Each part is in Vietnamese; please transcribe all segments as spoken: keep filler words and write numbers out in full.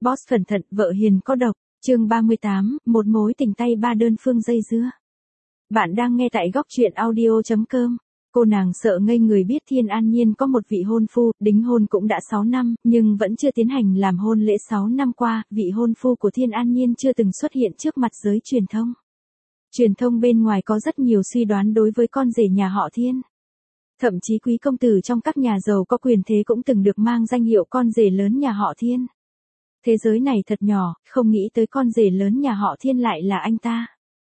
Boss cẩn thận, vợ hiền có độc. Chương ba mươi tám, một mối tình tay ba đơn phương dây dưa. Bạn đang nghe tại góc truyện audio chấm com. Cô nàng sợ ngây người biết Thiên An Nhiên có một vị hôn phu, đính hôn cũng đã sáu năm, nhưng vẫn chưa tiến hành làm hôn lễ. Sáu năm qua, vị hôn phu của Thiên An Nhiên chưa từng xuất hiện trước mặt giới truyền thông. Truyền thông bên ngoài có rất nhiều suy đoán đối với con rể nhà họ Thiên. Thậm chí quý công tử trong các nhà giàu có quyền thế cũng từng được mang danh hiệu con rể lớn nhà họ Thiên. Thế giới này thật nhỏ, không nghĩ tới con rể lớn nhà họ Thiên lại là anh ta.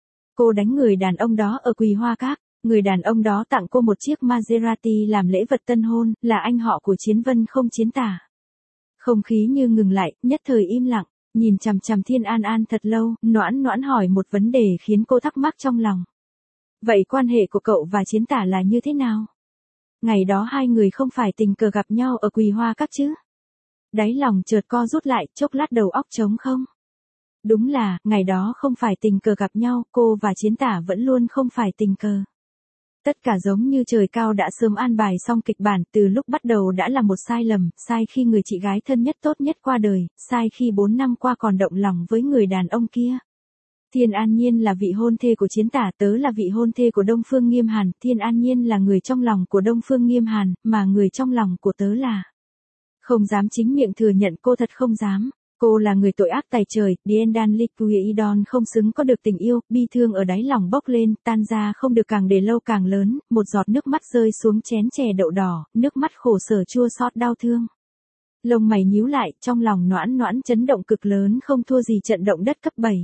Cô đánh người đàn ông đó ở Quỳ Hoa Các, người đàn ông đó tặng cô một chiếc Maserati làm lễ vật tân hôn, là anh họ của Chiến Vân không Chiến Tả. Không khí như ngừng lại, nhất thời im lặng, nhìn chằm chằm Thiên An An thật lâu, Noãn Noãn hỏi một vấn đề khiến cô thắc mắc trong lòng. Vậy quan hệ của cậu và Chiến Tả là như thế nào? Ngày đó hai người không phải tình cờ gặp nhau ở Quỳ Hoa Các chứ? Đáy lòng chợt co rút lại, chốc lát đầu óc trống không. Đúng là, ngày đó không phải tình cờ gặp nhau, cô và Chiến Tả vẫn luôn không phải tình cờ. Tất cả giống như trời cao đã sớm an bài xong kịch bản, từ lúc bắt đầu đã là một sai lầm, sai khi người chị gái thân nhất tốt nhất qua đời, sai khi bốn năm qua còn động lòng với người đàn ông kia. Thiên An Nhiên là vị hôn thê của Chiến Tả, tớ là vị hôn thê của Đông Phương Nghiêm Hàn, Thiên An Nhiên là người trong lòng của Đông Phương Nghiêm Hàn, mà người trong lòng của tớ là... Không dám chính miệng thừa nhận, cô thật không dám. Cô là người tội ác tày trời, Diendan Liquiidon không xứng có được tình yêu, bi thương ở đáy lòng bốc lên, tan ra không được càng để lâu càng lớn, một giọt nước mắt rơi xuống chén chè đậu đỏ, nước mắt khổ sở chua xót đau thương. Lông mày nhíu lại, trong lòng Noãn Noãn chấn động cực lớn không thua gì trận động đất cấp bảy.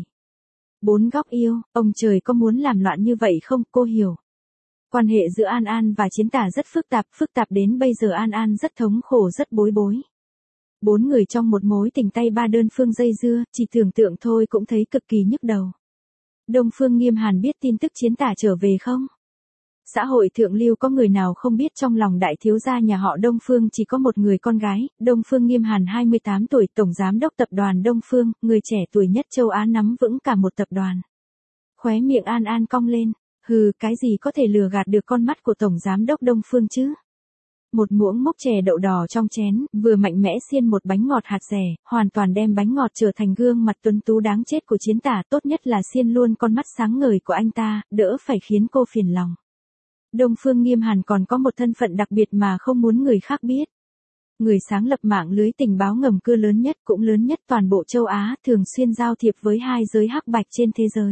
Bốn góc yêu, ông trời có muốn làm loạn như vậy không, cô hiểu. Quan hệ giữa An An và Chiến Tả rất phức tạp, phức tạp đến bây giờ An An rất thống khổ rất bối bối. Bốn người trong một mối tình tay ba đơn phương dây dưa, chỉ tưởng tượng thôi cũng thấy cực kỳ nhức đầu. Đông Phương Nghiêm Hàn biết tin tức Chiến Tả trở về không? Xã hội thượng lưu có người nào không biết trong lòng đại thiếu gia nhà họ Đông Phương chỉ có một người con gái, Đông Phương Nghiêm Hàn hai mươi tám tuổi, tổng giám đốc tập đoàn Đông Phương, người trẻ tuổi nhất châu Á nắm vững cả một tập đoàn. Khóe miệng An An cong lên. Hừ, cái gì có thể lừa gạt được con mắt của tổng giám đốc Đông Phương chứ? Một muỗng mốc chè đậu đỏ trong chén, vừa mạnh mẽ xiên một bánh ngọt hạt dẻ, hoàn toàn đem bánh ngọt trở thành gương mặt tuấn tú đáng chết của Chiến Tả, tốt nhất là xiên luôn con mắt sáng ngời của anh ta, đỡ phải khiến cô phiền lòng. Đông Phương Nghiêm Hàn còn có một thân phận đặc biệt mà không muốn người khác biết. Người sáng lập mạng lưới tình báo ngầm cưa lớn nhất cũng lớn nhất toàn bộ châu Á, thường xuyên giao thiệp với hai giới hắc bạch trên thế giới.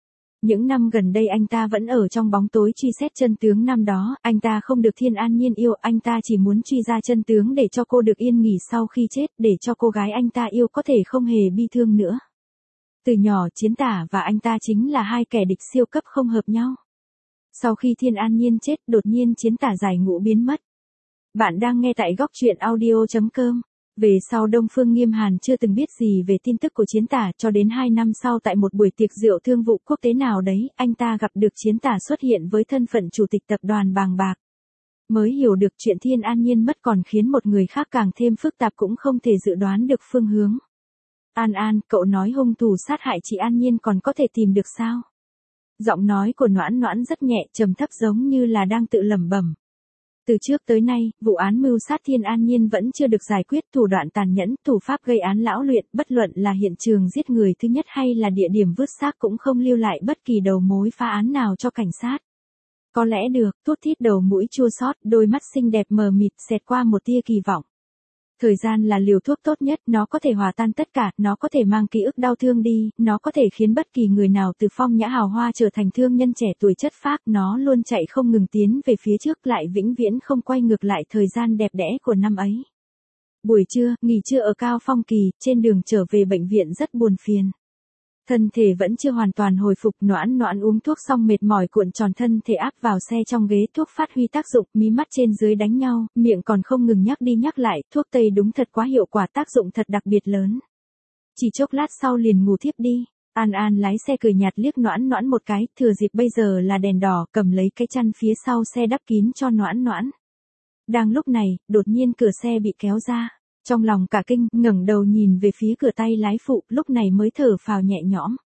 Những năm gần đây anh ta vẫn ở trong bóng tối truy xét chân tướng năm đó, anh ta không được Thiên An Nhiên yêu, anh ta chỉ muốn truy ra chân tướng để cho cô được yên nghỉ sau khi chết, để cho cô gái anh ta yêu có thể không hề bi thương nữa. Từ nhỏ Chiến Tả và anh ta chính là hai kẻ địch siêu cấp không hợp nhau. Sau khi Thiên An Nhiên chết, đột nhiên Chiến Tả giải ngũ biến mất. Bạn đang nghe tại góc truyện audio chấm com. Về sau Đông Phương Nghiêm Hàn chưa từng biết gì về tin tức của Chiến Tả, cho đến hai năm sau tại một buổi tiệc rượu thương vụ quốc tế nào đấy, anh ta gặp được Chiến Tả xuất hiện với thân phận chủ tịch tập đoàn Bàng Bạc. Mới hiểu được chuyện Thiên An Nhiên mất còn khiến một người khác càng thêm phức tạp cũng không thể dự đoán được phương hướng. An An, cậu nói hung thủ sát hại chị An Nhiên còn có thể tìm được sao? Giọng nói của Noãn Noãn rất nhẹ, trầm thấp giống như là đang tự lẩm bẩm. Từ trước tới nay, vụ án mưu sát Thiên An Nhiên vẫn chưa được giải quyết, thủ đoạn tàn nhẫn, thủ pháp gây án lão luyện, bất luận là hiện trường giết người thứ nhất hay là địa điểm vứt xác cũng không lưu lại bất kỳ đầu mối phá án nào cho cảnh sát. Có lẽ được, thút thít đầu mũi chua xót, đôi mắt xinh đẹp mờ mịt xẹt qua một tia kỳ vọng. Thời gian là liều thuốc tốt nhất, nó có thể hòa tan tất cả, nó có thể mang ký ức đau thương đi, nó có thể khiến bất kỳ người nào từ phong nhã hào hoa trở thành thương nhân trẻ tuổi chất phác, nó luôn chạy không ngừng tiến về phía trước lại vĩnh viễn không quay ngược lại thời gian đẹp đẽ của năm ấy. Buổi trưa, nghỉ trưa ở Cao Phong Kỳ, trên đường trở về bệnh viện rất buồn phiền. Thân thể vẫn chưa hoàn toàn hồi phục, Noãn Noãn uống thuốc xong mệt mỏi cuộn tròn thân thể áp vào xe trong ghế, thuốc phát huy tác dụng, mí mắt trên dưới đánh nhau, miệng còn không ngừng nhắc đi nhắc lại, thuốc tây đúng thật quá hiệu quả, tác dụng thật đặc biệt lớn. Chỉ chốc lát sau liền ngủ thiếp đi. An An lái xe cười nhạt liếc Noãn Noãn một cái, thừa dịp bây giờ là đèn đỏ, cầm lấy cái chăn phía sau xe đắp kín cho Noãn Noãn. Đang lúc này, đột nhiên cửa xe bị kéo ra. Trong lòng cả kinh, ngẩng đầu nhìn về phía cửa tay lái phụ, lúc này mới thở phào nhẹ nhõm.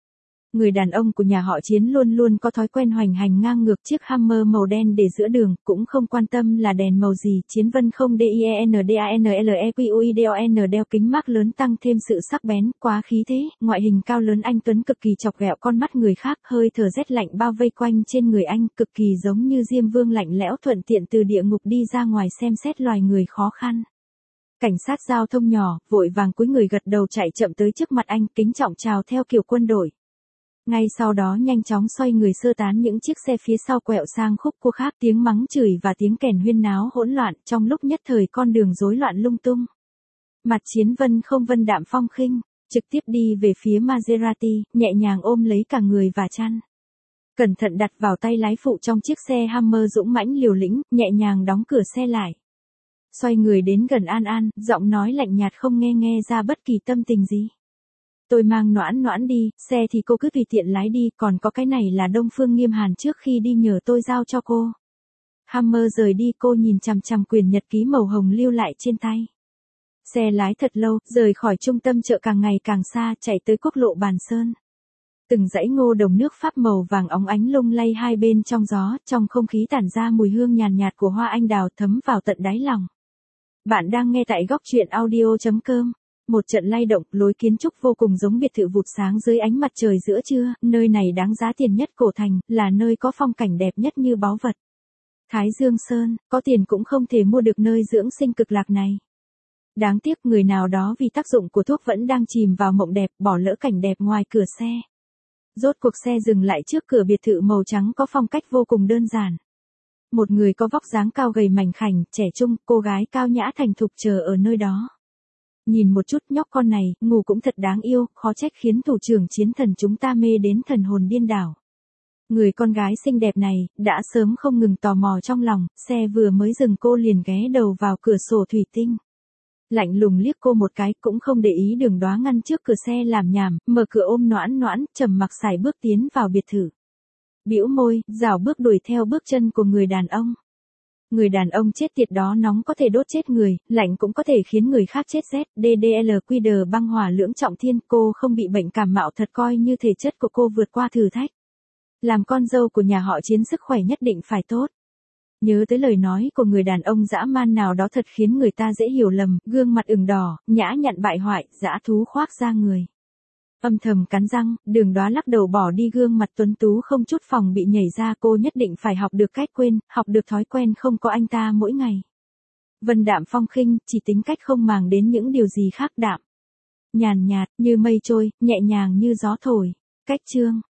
Người đàn ông của nhà họ Chiến luôn luôn có thói quen hoành hành ngang ngược chiếc Hummer màu đen để giữa đường, cũng không quan tâm là đèn màu gì. Chiến Vân không DIENDANLEQUIDON đeo kính mác lớn tăng thêm sự sắc bén, quá khí thế, ngoại hình cao lớn anh tuấn cực kỳ chọc ghẹo con mắt người khác, hơi thở rét lạnh bao vây quanh trên người anh, cực kỳ giống như Diêm Vương lạnh lẽo thuận tiện từ địa ngục đi ra ngoài xem xét loài người khó khăn. Cảnh sát giao thông nhỏ, vội vàng cúi người gật đầu chạy chậm tới trước mặt anh, kính trọng chào theo kiểu quân đội. Ngay sau đó nhanh chóng xoay người sơ tán những chiếc xe phía sau quẹo sang khúc cua khác, tiếng mắng chửi và tiếng kèn huyên náo hỗn loạn, trong lúc nhất thời con đường rối loạn lung tung. Mặt Chiến Vân không vân đạm phong khinh, trực tiếp đi về phía Maserati, nhẹ nhàng ôm lấy cả người và chăn. Cẩn thận đặt vào tay lái phụ trong chiếc xe Hummer dũng mãnh liều lĩnh, nhẹ nhàng đóng cửa xe lại. Xoay người đến gần An An, giọng nói lạnh nhạt không nghe nghe ra bất kỳ tâm tình gì. Tôi mang Noãn Noãn đi, xe thì cô cứ tùy tiện lái đi, còn có cái này là Đông Phương Nghiêm Hàn trước khi đi nhờ tôi giao cho cô. Hummer rời đi, cô nhìn chằm chằm quyển nhật ký màu hồng lưu lại trên tay. Xe lái thật lâu, rời khỏi trung tâm chợ càng ngày càng xa, chạy tới quốc lộ Bàn Sơn. Từng dãy ngô đồng nước Pháp màu vàng óng ánh lung lay hai bên trong gió, trong không khí tản ra mùi hương nhàn nhạt của hoa anh đào thấm vào tận đáy lòng. Bạn đang nghe tại góc truyện audio chấm com. Một trận lay động, lối kiến trúc vô cùng giống biệt thự vụt sáng dưới ánh mặt trời giữa trưa, nơi này đáng giá tiền nhất cổ thành, là nơi có phong cảnh đẹp nhất như báu vật. Thái Dương Sơn, có tiền cũng không thể mua được nơi dưỡng sinh cực lạc này. Đáng tiếc người nào đó vì tác dụng của thuốc vẫn đang chìm vào mộng đẹp, bỏ lỡ cảnh đẹp ngoài cửa xe. Rốt cuộc xe dừng lại trước cửa biệt thự màu trắng có phong cách vô cùng đơn giản. Một người có vóc dáng cao gầy mảnh khảnh, trẻ trung, cô gái cao nhã thành thục chờ ở nơi đó. Nhìn một chút nhóc con này, ngủ cũng thật đáng yêu, khó trách khiến thủ trưởng Chiến Thần chúng ta mê đến thần hồn điên đảo. Người con gái xinh đẹp này, đã sớm không ngừng tò mò trong lòng, xe vừa mới dừng cô liền ghé đầu vào cửa sổ thủy tinh. Lạnh lùng liếc cô một cái, cũng không để ý Đường Đoá ngăn trước cửa xe làm nhảm, mở cửa ôm Noãn Noãn, trầm mặc sải bước tiến vào biệt thự. Bĩu môi, rảo bước đuổi theo bước chân của người đàn ông. Người đàn ông chết tiệt đó nóng có thể đốt chết người, lạnh cũng có thể khiến người khác chết rét, đê đê lờ quy đờ băng hỏa lưỡng trọng thiên, cô không bị bệnh cảm mạo thật coi như thể chất của cô vượt qua thử thách. Làm con dâu của nhà họ Chiến sức khỏe nhất định phải tốt. Nhớ tới lời nói của người đàn ông dã man nào đó thật khiến người ta dễ hiểu lầm, gương mặt ửng đỏ, nhã nhặn bại hoại, dã thú khoác ra người. Âm thầm cắn răng, Đường Đoá lắc đầu bỏ đi gương mặt tuấn tú không chút phòng bị nhảy ra, cô nhất định phải học được cách quên, học được thói quen không có anh ta mỗi ngày. Vân đạm phong khinh, chỉ tính cách không màng đến những điều gì khác, đạm. Nhàn nhạt, như mây trôi, nhẹ nhàng như gió thổi. Cách chương.